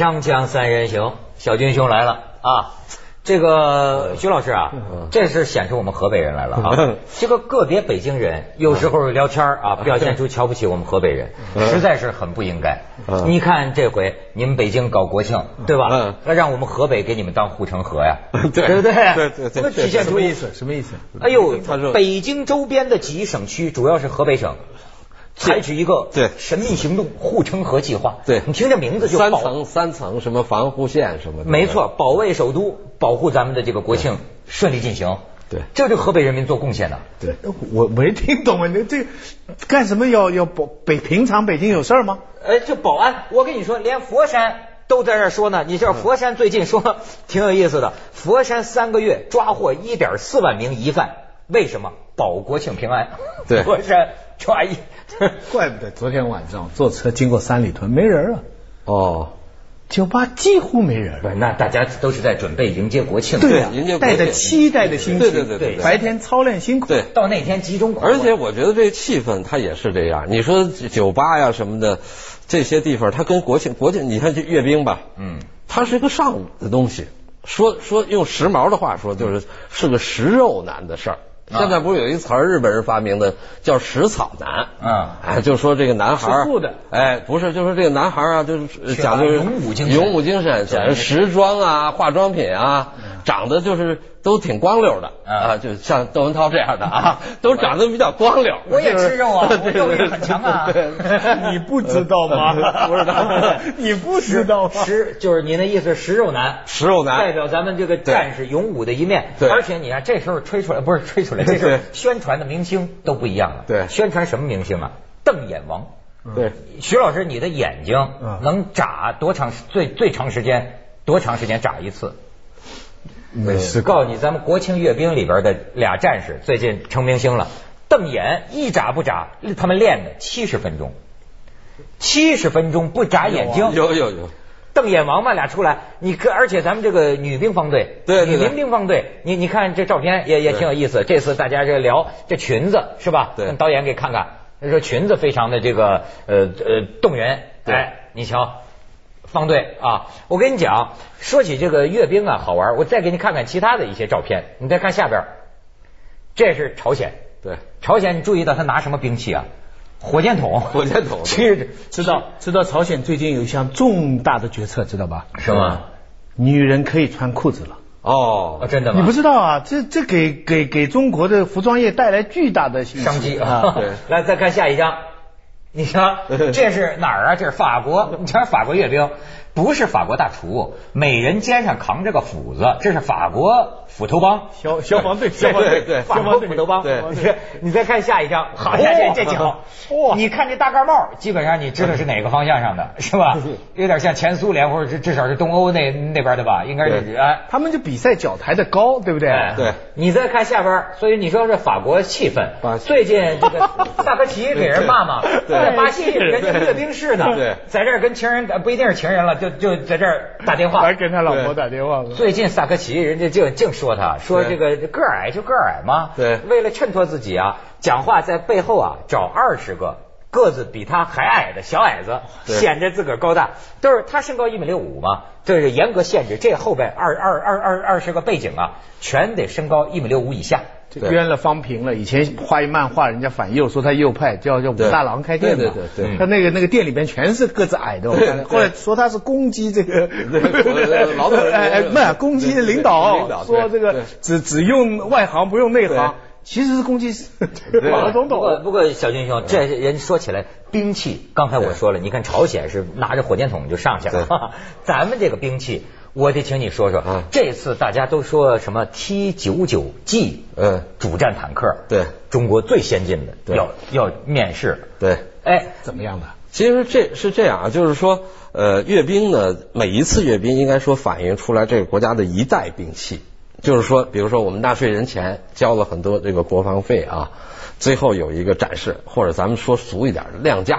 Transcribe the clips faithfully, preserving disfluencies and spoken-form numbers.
锵锵三人行，小军兄来了啊！这个徐老师啊，这是显示我们河北人来了啊！这个个别北京人有时候聊天啊，表现出瞧不起我们河北人，实在是很不应该。你看这回你们北京搞国庆，对吧？那让我们河北给你们当护城河呀，对不对？ 对对对， 那体现出什么意思？什么意思？ 哎呦，北京周边的几省区，主要是河北省。采取一个对神秘行动护城河计划， 对你听这名字就三层三层什么防护线什么的， 没错，保卫首都，保护咱们的这个国庆顺利进行。 对， 这对河北人民做贡献的。 对，我没听懂啊，你这干什么要要保北？平常北京有事儿吗？ 呃，这保安，我跟你说，连佛山都在这说呢。你知道佛山最近说挺有意思的，佛山三个月抓获一点四万名疑犯，为什么？保国庆平安。 对， 佛山抓一。 怪不得昨天晚上坐车经过三里屯没人啊。 哦， 酒吧几乎没人。 不是，那大家都是在准备迎接国庆， 对啊， 迎接国庆， 带着期待的心情， 对对对对， 白天操练辛苦， 对， 到那天集中狂。 而且我觉得这气氛它也是这样。你说酒吧呀什么的这些地方，它跟国庆国庆，你看这阅兵吧，嗯，它是一个上午的东西。说说用时髦的话说，就是是个食肉男的事儿。现在不是有一词儿日本人发明的叫食草男，嗯，哎，就说这个男孩吃素的， 哎，不是，就说这个男孩啊，就是讲究勇武精神， 勇武精神，讲究时装啊、化妆品啊，长得就是都挺光溜的啊，就像窦文涛这样的啊，都长得比较光溜。 我也吃肉啊，我肉也很强啊。 你不知道吗？ 不知道， 你不知道吗？ 食就是您的意思，食肉男， 食肉男代表咱们这个战士勇武的一面。 对， 而且你看这时候吹出来，不是吹出来，这时候宣传的明星都不一样了。 对， 宣传什么明星啊？瞪眼王。 对， 徐老师，你的眼睛能眨多长？最最长时间多长时间眨一次？ 没事， 告诉你，咱们国庆阅兵里边的俩战士最近成明星了，瞪眼一眨不眨，他们练的七十分钟，七十分钟不眨眼睛， 有有有。 瞪眼王嘛，俩出来，你可而且咱们这个女兵方队， 对女民兵方队，你你看这照片也也挺有意思。这次大家这聊这裙子是吧？ 对， 导演给看看，说裙子非常的这个呃呃动人。哎，你瞧。方队啊，我跟你讲，说起这个阅兵啊，好玩。我再给你看看其他的一些照片，你再看下边，这是朝鲜。 对， 朝鲜，你注意到他拿什么兵器啊？火箭筒。 火箭筒。 其实知道知道朝鲜最近有一项重大的决策，知道吧？ 什么？ 女人可以穿裤子了。 哦， 真的吗？ 你不知道啊？这这给给给中国的服装业带来巨大的商机啊！对，来再看下一张。你瞧，这是哪儿啊？这是法国，你瞧法国阅兵，不是法国大厨，每人肩上扛着个斧子，这是法国斧头帮消消防队，消防队对， 法国斧头帮。 对， 你再看下一张，好家伙，这脚，你看这大盖帽，基本上你知道是哪个方向上的，是吧？有点像前苏联或者至少是东欧那那边的吧？应该是哎， 他们就比赛脚抬得高，对不对？ 对。 你再看下边，所以你说这法国气氛，最近这个萨科齐给人骂嘛。在巴西人家阅兵式呢， 对， 在这儿跟情人不一定是情人了，就就在这儿打电话， 还跟他老婆打电话。 最近萨科齐人家就净说他，说这个个儿矮就个儿矮嘛， 对， 为了衬托自己啊，讲话在背后啊找二十个个子比他还矮的小矮子，显着自个儿高大。都是他身高一米六五嘛，这是严格限制，这后边二二二二二十个背景啊，全得身高一米六五以下。 冤了方平了，以前画一漫画，人家反右说他右派，叫叫武大郎开店嘛， 对对对对， 他那个那个店里边全是个子矮的，我看后来说他是攻击这个老板， 哎不是攻击领导，说这个只只用外行不用内行，其实是攻击马总统。 不过不过小军兄，这人说起来兵器，刚才我说了，你看朝鲜是拿着火箭筒就上去了，咱们这个兵器。我得请你说说，嗯、这次大家都说什么 T 九九 G， 嗯，主战坦克， 对， 中国最先进的，要要面世， 对， 哎， 怎么样的？ 其实这是这样啊，就是说，呃，阅兵呢，每一次阅兵应该说反映出来这个国家的一代兵器，就是说，比如说我们纳税人钱交了很多这个国防费啊，最后有一个展示，或者咱们说俗一点的亮家伙。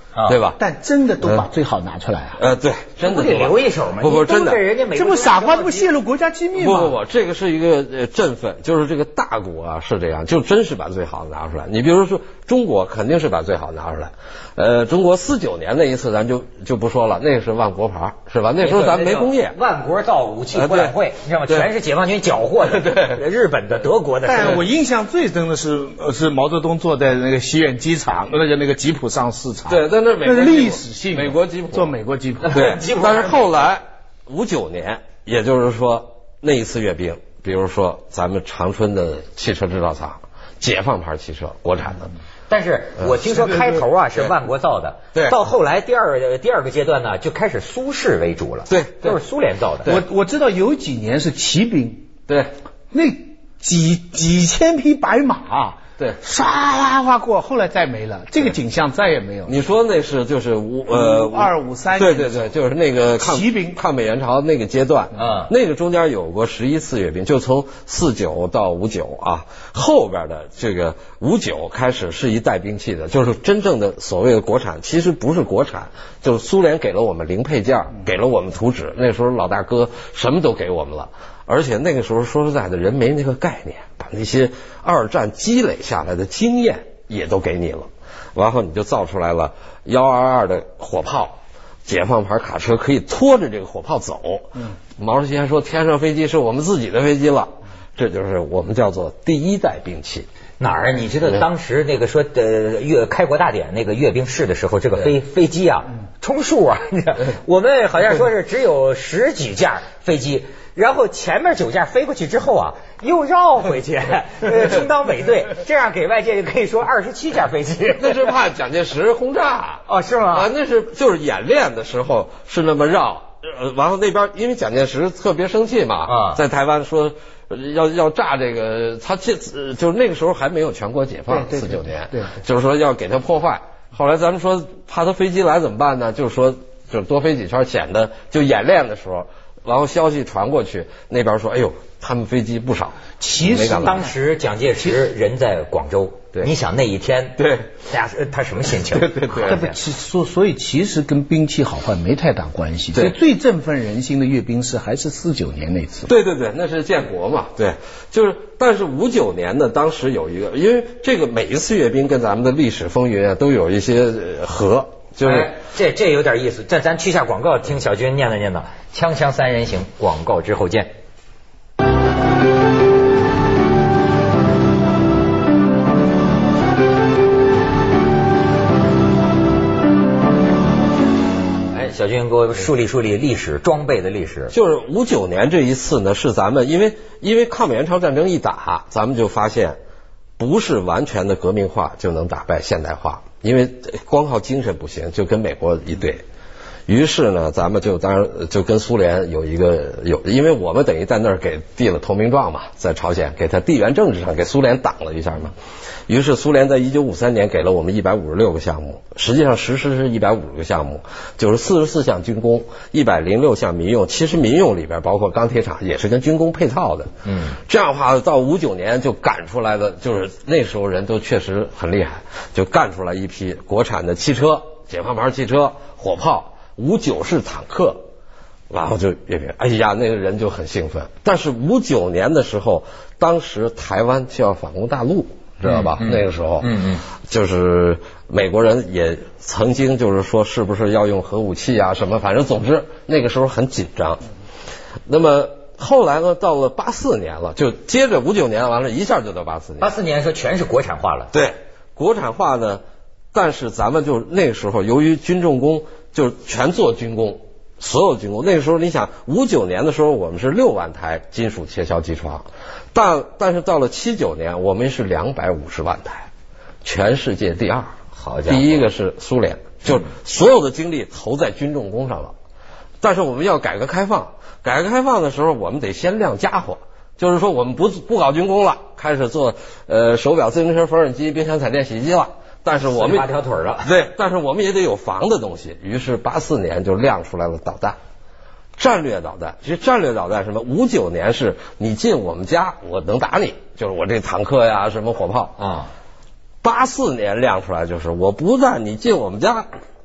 对吧？ 但真的都把最好拿出来啊。 呃，对，真的得留一手嘛。 不不，真的， 这不傻瓜，这不泄露国家机密吗？ 不不不，这个是一个呃振奋，就是这个大国啊是这样，就真是把最好的拿出来。你比如说中国肯定是把最好拿出来。呃，中国四九年那一次咱就就不说了，那个是万国牌是吧？那时候咱们没工业， 万国造武器博览会，你知道吗？全是解放军缴获的，对，日本的、德国的。 但我印象最深的是，是毛泽东坐在那个西苑机场，那个那个吉普上市场。 对，在那那是历史性， 美国吉普做美国吉普。 对，但是后来五九年，也就是说那一次阅兵，比如说咱们长春的汽车制造厂，解放牌汽车，国产的。 但是我听说开头啊是万国造的， 对， 到后来第二第二个阶段呢，就开始苏式为主了， 对， 都是苏联造的。 我我知道有几年是骑兵， 对， 那几几千匹白马。 对， 唰啦啦过，后来再没了，这个景象再也没有。 你说那是就是五呃五二五三， 对对对，就是那个骑兵抗美援朝那个阶段啊， 那个中间有过十一次阅兵，就从四九到五九啊，后边的这个五九开始是一带兵器的，就是真正的所谓的国产，其实不是国产，就是苏联给了我们零配件，给了我们图纸，那时候老大哥什么都给我们了。而且那个时候说实在的，人没那个概念，把那些二战积累下来的经验也都给你了，然后你就造出来了幺二二的火炮，解放牌卡车可以拖着这个火炮走。嗯，毛主席还说天上飞机是我们自己的飞机了，这就是我们叫做第一代兵器。 哪儿？你知道当时那个说呃阅开国大典那个阅兵式的时候，这个飞飞机啊，充数啊，我们好像说是只有十几架飞机。然后前面九架飞过去之后啊，又绕回去，呃，充当尾队，这样给外界就可以说二十七架飞机。 那是怕蒋介石轰炸哦，是吗？ 啊，那是就是演练的时候是那么绕，呃，然后那边因为蒋介石特别生气嘛，啊，在台湾说要要炸这个，他这就是那个时候还没有全国解放，四九年， 对， 就是说要给他破坏。后来咱们说怕他飞机来怎么办呢？就是说就是多飞几圈，显得就演练的时候。然后消息传过去，那边说：“哎呦，他们飞机不少。” 其实当时蒋介石人在广州， 对， 你想那一天， 对， 大家他什么心情？ 对对对， 这不其所所以其实跟兵器好坏没太大关系。对，最振奋人心的阅兵式还是四九年那次。 对对对，那是建国嘛，对，就是但是五九年呢，当时有一个，因为这个每一次阅兵跟咱们的历史风云啊都有一些合。就是、 哎、这这有点意思，这咱去下广告，听小军念叨念叨，锵锵三人行，广告之后见。哎，小军给我梳理梳理历史装备的历史。 就是五九年这一次呢，是咱们因为因为抗美援朝战争一打，咱们就发现不是完全的革命化就能打败现代化。因为光靠精神不行，就跟美国一对。于是呢，咱们就当然就跟苏联有一个有，因为我们等于在那儿给递了投名状嘛，在朝鲜给他地缘政治上给苏联挡了一下嘛。于是苏联在一九五三年给了我们一百五十六个项目，实际上实施是一百五十个项目，九十四十四项军工，一百零六项民用。其实民用里边包括钢铁厂也是跟军工配套的。嗯，这样的话到五九年就赶出来的，就是那时候人都确实很厉害，就干出来一批国产的汽车，解放牌汽车、火炮、五九式坦克。然后就阅兵，哎呀，那个人就很兴奋。但是五九年的时候，当时台湾就要反攻大陆，知道吧？嗯嗯、那个时候，嗯嗯，就是美国人也曾经就是说，是不是要用核武器啊什么？反正总之那个时候很紧张。那么后来呢，到了八四年了，就接着五九年完了，一下就到八四年。 八四年说全是国产化了， 对，国产化呢，但是咱们就那个时候，由于军重工就全做军工。所有军工，那个时候你想，五九年的时候我们是六万台金属切削机床，但但是到了七九年，我们是两百五十万台，全世界第二。 好家伙， 第一个是苏联，就所有的精力投在军重工上了。但是我们要改革开放，改革开放的时候，我们得先亮家伙，就是说我们不不搞军工了，开始做呃手表、自行车、缝纫机、冰箱、彩电、洗衣机了。但是我们八条腿了， 对，但是我们也得有防的东西。于是八四年就亮出来了导弹，战略导弹。其实战略导弹什么？五九年是你进我们家，我能打你，就是我这坦克呀，什么火炮啊。八四年亮出来就是我不但你进我们家，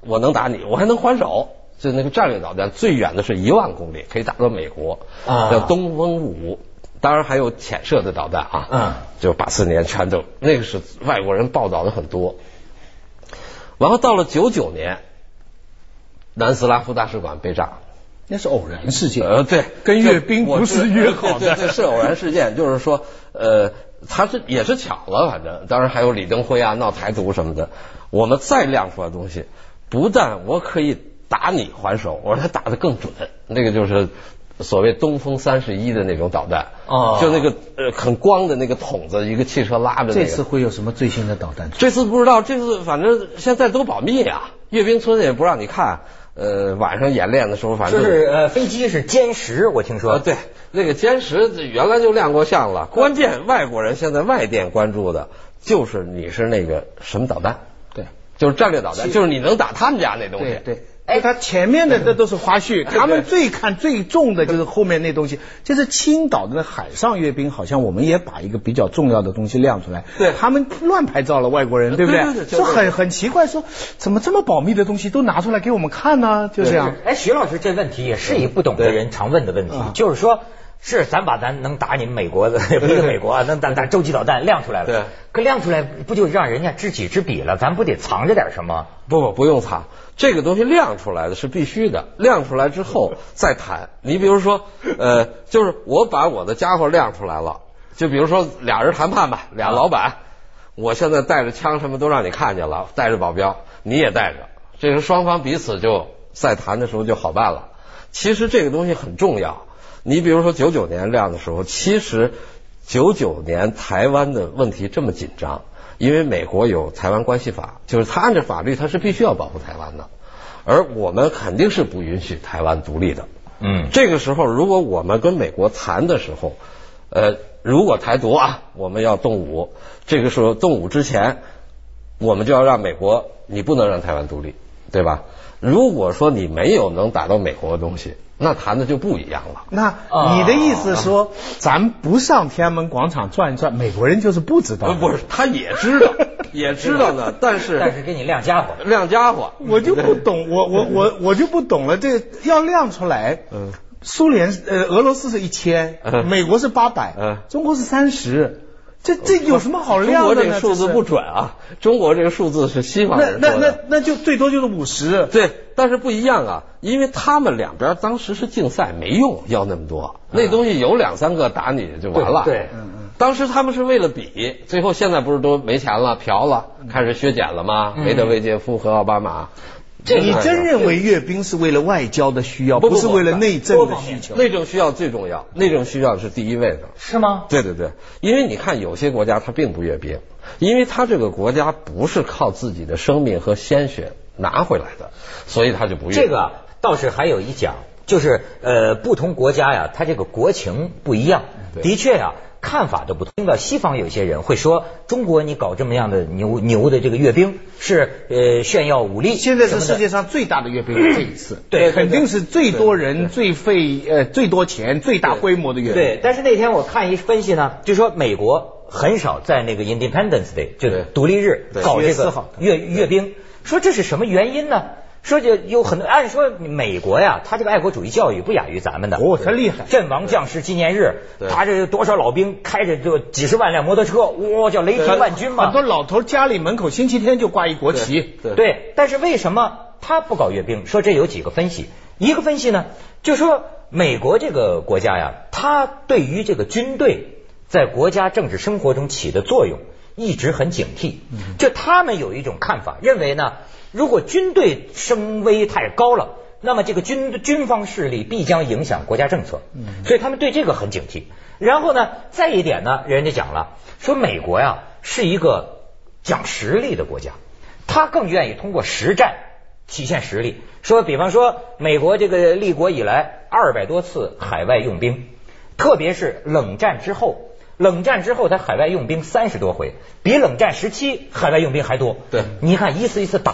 我能打你，我还能还手。就那个战略导弹最远的是一万公里，可以打到美国，啊、叫东风五。当然还有潜射的导弹啊，嗯，就八四年全都那个是外国人报道的很多。然后到了九九年，南斯拉夫大使馆被炸， 那是偶然事件。 呃，对， 跟阅兵不是约好的， 对对对，是偶然事件，就是说，呃，他是也是巧了，反正当然还有李登辉啊闹台独什么的。我们再亮出来东西，不但我可以打你还手，我说他打得更准，那个就是所谓东风三十一的那种导弹，哦，就那个呃很光的那个筒子，一个汽车拉着、那个。 这次会有什么最新的导弹？ 这次不知道，这次反正现在都保密啊，阅兵村也不让你看。呃，晚上演练的时候，反正就是呃，飞机是歼十，我听说。 呃、对，那个歼十原来就亮过相了。关键外国人现在外电关注的就是你是那个什么导弹？ 对， 就是战略导弹，就是你能打他们家那东西。 对。对哎，他前面的这都是花絮，他们最看最重的就是后面那东西。就是青岛的海上阅兵，好像我们也把一个比较重要的东西亮出来。 对， 他们乱拍照了，外国人，对不对？ 对对对， 说很很奇怪，说怎么这么保密的东西都拿出来给我们看呢？就这样。 哎，徐老师，这问题也是一不懂的人常问的问题，就是说。是，咱把咱能打你们美国的，不是美国啊，能打打洲际导弹亮出来了。 对， 可亮出来不就让人家知己知彼了？咱不得藏着点什么？ 不不，不用藏，这个东西亮出来的是必须的，亮出来之后再谈。你比如说，呃，就是我把我的家伙亮出来了，就比如说俩人谈判吧，俩老板，我现在带着枪什么都让你看见了，带着保镖，你也带着，这个双方彼此就再谈的时候就好办了。其实这个东西很重要。你比如说九九年亮的时候，其实九九年台湾的问题这么紧张，因为美国有台湾关系法，就是他按照法律他是必须要保护台湾的，而我们肯定是不允许台湾独立的。嗯，这个时候如果我们跟美国谈的时候，呃，如果台独啊，我们要动武，这个时候动武之前，我们就要让美国，你不能让台湾独立，对吧？如果说你没有能打到美国的东西，那谈的就不一样了。 那你的意思说，咱不上天安门广场转一转，美国人就是不知道？ 不是，他也知道，也知道呢，但是但是给你亮家伙， 亮家伙， 我就不懂，我我我我就不懂了，这要亮出来，嗯，苏联呃俄罗斯是一千，美国是八百，嗯，中国是三十。这这有什么好亮的呢？ 中国这个数字不准啊，中国这个数字是西方人说的。那那那那就最多就是五十。 对，但是不一样啊，因为他们两边当时是竞赛，没用要那么多，嗯、那东西有两三个打你就完了。 对，对嗯嗯。当时他们是为了比，最后现在不是都没钱了，嫖了，开始削减了吗？嗯、梅德韦杰夫和奥巴马。 这你真认为阅兵是为了外交的需要，不, 不, 不, 不是为了内政的需求？ 内政需要最重要，内政需要是第一位的。 是吗？ 对对对，因为你看有些国家它并不阅兵，因为它这个国家不是靠自己的生命和鲜血拿回来的，所以它就不阅兵。 这个倒是还有一讲，就是呃不同国家呀，它这个国情不一样，的确呀。看法都不同。听到西方有些人会说，中国你搞这么样的牛牛的这个阅兵是呃炫耀武力。 现在是世界上最大的阅兵，这一次，对，肯定是最多人、最费呃最多钱、最大规模的阅兵。 对，但是那天我看一分析呢，就说美国很少在那个 Independence Day 就独立日搞这个阅阅兵，说这是什么原因呢？说就有很多，按说美国呀，他这个爱国主义教育不亚于咱们的。 哦，他厉害！ 阵亡将士纪念日，他这多少老兵开着就几十万辆摩托车，哇，叫雷霆万钧嘛。 很多老头家里门口星期天就挂一国旗。 对，对对但是为什么他不搞阅兵？说这有几个分析。一个分析呢，就说美国这个国家呀，他对于这个军队在国家政治生活中起的作用一直很警惕。就他们有一种看法，认为呢。如果军队声威太高了，那么这个军军方势力必将影响国家政策，所以他们对这个很警惕。然后呢，再一点呢，人家讲了，说美国呀是一个讲实力的国家，他更愿意通过实战体现实力。说，比方说，美国这个立国以来二百多次海外用兵，特别是冷战之后。冷战之后，他海外用兵三十多回，比冷战时期海外用兵还多。 对， 你看一次一次打，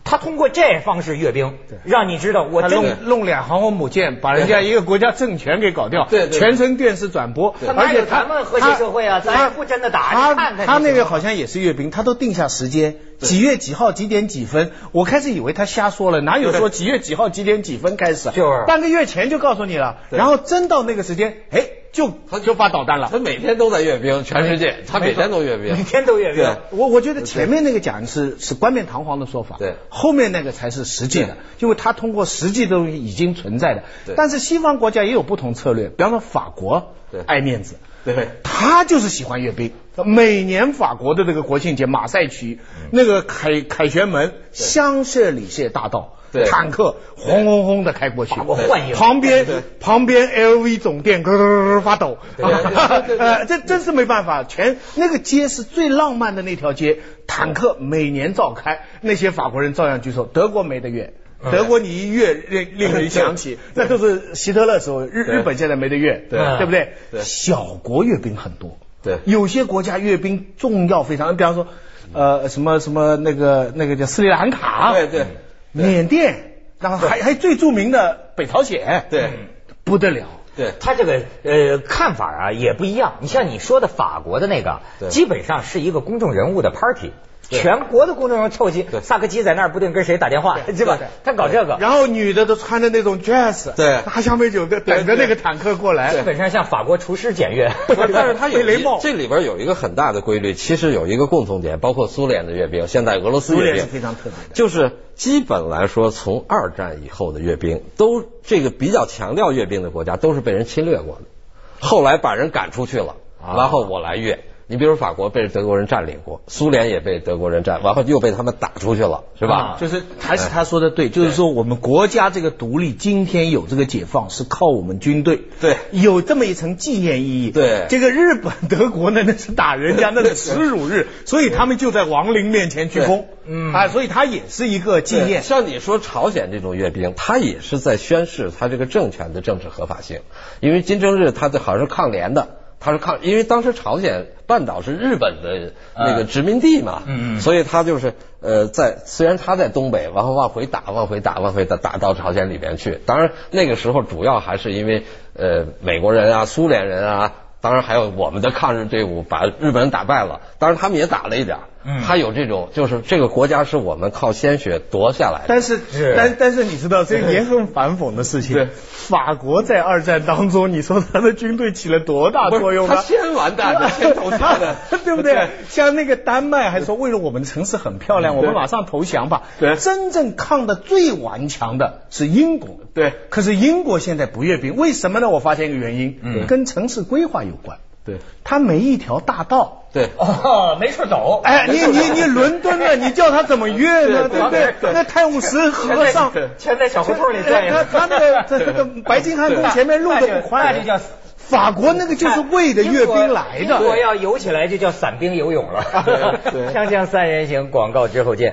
他通过这方式阅兵，让你知道我真弄弄俩航空母舰，把人家一个国家政权给搞掉， 对， 全程电视转播， 而且咱们和谐社会啊，咱也不真的打， 他看看他那个好像也是阅兵，他都定下时间，几月几号几点几分，我开始以为他瞎说了，哪有说几月几号几点几分开始， 就是半个月前就告诉你了，然后真到那个时间，哎。就他就发导弹了， 他每天都在阅兵，全世界他每天都阅兵， 每天都阅兵。 我我觉得前面那个讲是是冠冕堂皇的说法， 对， 后面那个才是实际的，因为他通过实际的东西已经存在的。但是西方国家也有不同策略，比方说法国，对，爱面子，对，他就是喜欢阅兵。每年法国的这个国庆节，马赛区那个凯凯旋门香榭里榭大道。坦克轰轰轰的开过去，旁边旁边 L V 总店咯咯咯发抖，呃，这真是没办法，全那个街是最浪漫的那条街，坦克每年召开，那些法国人照样举手，德国没得阅。德国你一阅令令人想起，那都是希特勒时候，日日本现在没得阅，对对不对？小国阅兵很多，对，有些国家阅兵重要非常，比方说呃什么什么那个那个叫斯里兰卡， 对对。 缅甸，然后还还最著名的北朝鲜， 对， 不得了。 对他这个呃看法啊也不一样。你像你说的法国的那个，基本上是一个公众人物的 party。全国的公众人物凑齐，萨科齐在那儿不定跟谁打电话，对吧？他搞这个， 然后女的都穿着那种 dress， 对， 拿香槟酒的等着那个坦克过来， 基本上像法国厨师检阅。 但是他有这里边有一个很大的规律，其实有一个共同点，包括苏联的阅兵，现在俄罗斯阅兵是非常特别的， 就是基本来说，从二战以后的阅兵，都这个比较强调阅兵的国家，都是被人侵略过的，后来把人赶出去了，然后我来阅。你比如法国被德国人占领过，苏联也被德国人占，然后又被他们打出去了，是吧？ 啊、就是还是他说的对，就是说我们国家这个独立，今天有这个解放是靠我们军队， 对， 有这么一层纪念意义。 对， 这个日本、德国呢，那是打人家，那是耻辱日，所以他们就在亡灵面前鞠躬。嗯啊，所以它也是一个纪念。 像你说朝鲜这种阅兵，它也是在宣示它这个政权的政治合法性，因为金正日他的好像是抗联的。他是抗，因为当时朝鲜半岛是日本的那个殖民地嘛，嗯嗯，所以他就是呃，在虽然他在东北，然后往回打，往回打，往回打，打到朝鲜里边去。当然那个时候主要还是因为呃美国人啊、苏联人啊，当然还有我们的抗日队伍把日本人打败了，当然他们也打了一点。嗯，他有这种，就是这个国家是我们靠鲜血夺下来的。 但是，但但是你知道，这也很反讽的事情。对，法国在二战当中，你说他的军队起了多大作用呢？ 他先完蛋的，先投降的， 对不对？像那个丹麦还说，为了我们的城市很漂亮，我们马上投降吧。对，真正抗的最顽强的是英国。对，可是英国现在不阅兵，为什么呢？我发现一个原因，嗯，跟城市规划有关。对，它没一条大道， 对， 哦，没处走。 哎，你你你伦敦呢？你叫他怎么阅呢？对不对？那泰晤士河上全在小胡同里转。 他他那个这个白金汉宫前面路都不宽， 那就叫法国那个就是为的阅兵来的。 如果要游起来，就叫散兵游泳了。锵锵三人行，广告之后见。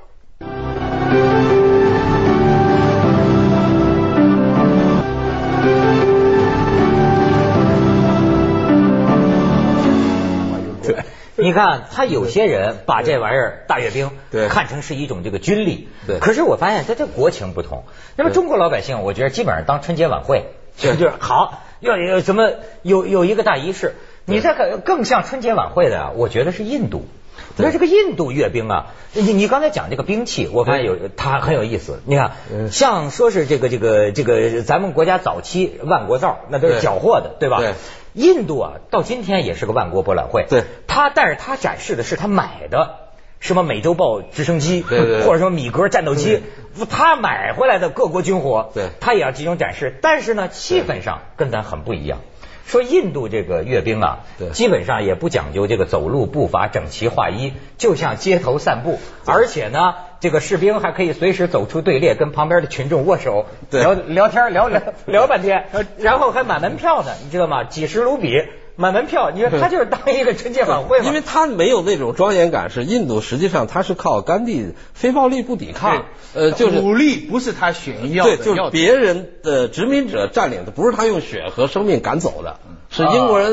你看，他有些人把这玩意儿大阅兵看成是一种这个军力，对。可是我发现他这国情不同。那么中国老百姓，我觉得基本上当春节晚会，就是好要有什么有有一个大仪式。你这个更像春节晚会的啊，我觉得是印度。那这个印度阅兵啊，你你刚才讲这个兵器，我发现有它很有意思。你看，像说是这个这个这个咱们国家早期万国造，那都是缴获的，对吧？对。印度啊，到今天也是个万国博览会。对，他但是他展示的是他买的什么美洲豹直升机，对对对，或者说米格战斗机，他买回来的各国军火，对，他也要集中展示。但是呢，气氛上跟咱很不一样。说印度这个阅兵啊，基本上也不讲究这个走路步伐整齐划一，就像街头散步，而且呢，这个士兵还可以随时走出队列，跟旁边的群众握手，聊聊天，聊聊聊半天，然后还买门票呢，你知道吗？几十卢比买门票，你说他就是当一个春节晚会嘛？ 因为他没有那种庄严感，是印度实际上他是靠甘地非暴力不抵抗， 呃，就是武力不是他炫耀的， 对，就是别人的殖民者占领的，不是他用血和生命赶走的，是英国人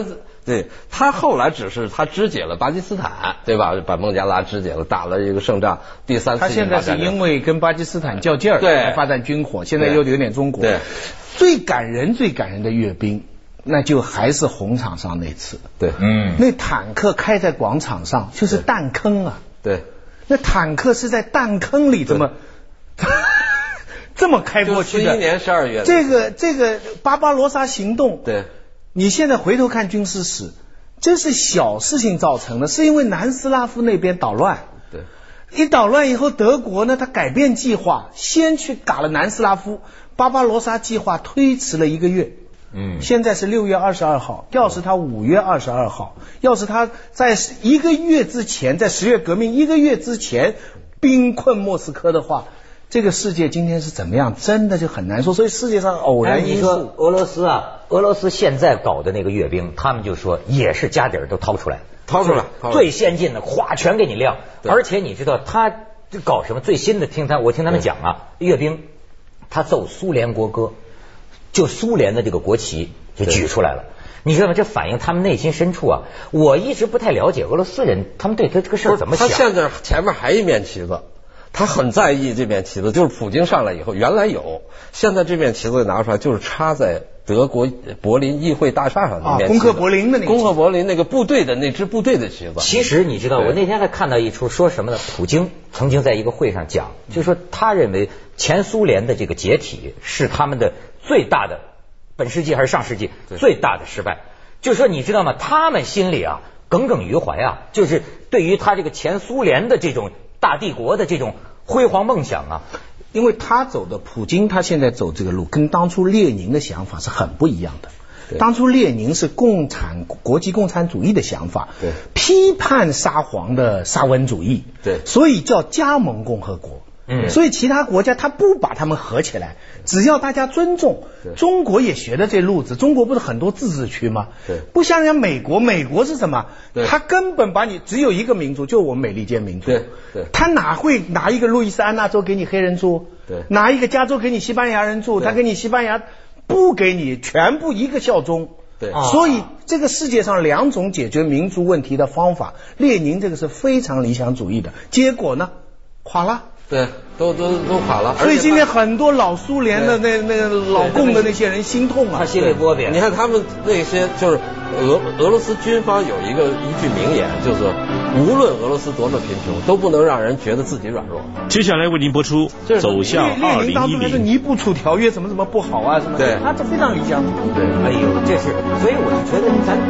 对，他后来只是他肢解了巴基斯坦，对吧？把孟加拉肢解了，打了一个胜仗。第三次他现在是因为跟巴基斯坦较劲儿， 对， 发展军火，现在又有点中国。 对， 最感人、最感人的阅兵，那就还是红场上那次。 对， 嗯， 那坦克开在广场上，就是弹坑啊。 对， 那坦克是在弹坑里这么这么开过去的。 四一年十二月， 这个这个巴巴罗萨行动， 对。 你现在回头看军事史，这是小事情造成的，是因为南斯拉夫那边捣乱。 对， 一捣乱以后，德国呢，他改变计划，先去打了南斯拉夫，巴巴罗萨计划推迟了一个月。嗯，现在是六月二十二号，要是他五月二十二号，要是他在一个月之前，在十月革命一个月之前兵困莫斯科的话，这个世界今天是怎么样，真的就很难说。所以世界上偶然因素， 你说俄罗斯啊，俄罗斯现在搞的那个阅兵，他们就说也是家底儿都掏出来， 掏出来， 最先进的，哗全给你亮。而且你知道他搞什么？最新的，听他我听他们讲啊，阅兵他奏苏联国歌，就苏联的这个国旗就举出来了。你知道吗？这反映他们内心深处啊。我一直不太了解俄罗斯人，他们对他这个事儿怎么想。 他现在前面还一面旗子。他很在意这面旗子，就是普京上来以后，原来有，现在这面旗子拿出来，就是插在德国柏林议会大厦上的面旗子， 啊，攻克柏林的那个， 攻克柏林那个部队的那支部队的旗子。 其实你知道，我那天还看到一出说什么呢？普京曾经在一个会上讲，就是说他认为前苏联的这个解体是他们的最大的本世纪还是上世纪最大的失败。就是说你知道吗？他们心里啊耿耿于怀啊，就是对于他这个前苏联的这种大帝国的这种辉煌梦想啊， 因为他走的普京，他现在走这个路跟当初列宁的想法是很不一样的。当初列宁是共产国际共产主义的想法， 对， 批判沙皇的沙文主义， 对， 所以叫加盟共和国。嗯，所以其他国家他不把他们合起来，只要大家尊重。中国也学的这路子，中国不是很多自治区吗？ 对， 不像人家美国，美国是什么？他根本把你只有一个民族，就我们美利坚民族。 对对， 他哪会拿一个路易斯安那州给你黑人住？ 对， 拿一个加州给你西班牙人住？他给你西班牙不给你，全部一个效忠。 对， 所以这个世界上两种解决民族问题的方法，列宁这个是非常理想主义的，结果呢，垮了。 对，都都都垮了。 所以今天很多老苏联的那那老共的那些人心痛啊， 他心里窝边。 你看他们那些就是俄俄罗斯军方有一个一句名言，就是无论俄罗斯多么贫穷，都不能让人觉得自己软弱。 接下来为您播出《走向二零一零》。 当初还是尼布楚条约怎么怎么不好啊什么？ 对， 他这非常理想主义。 对， 哎呦，这是，所以我就觉得咱。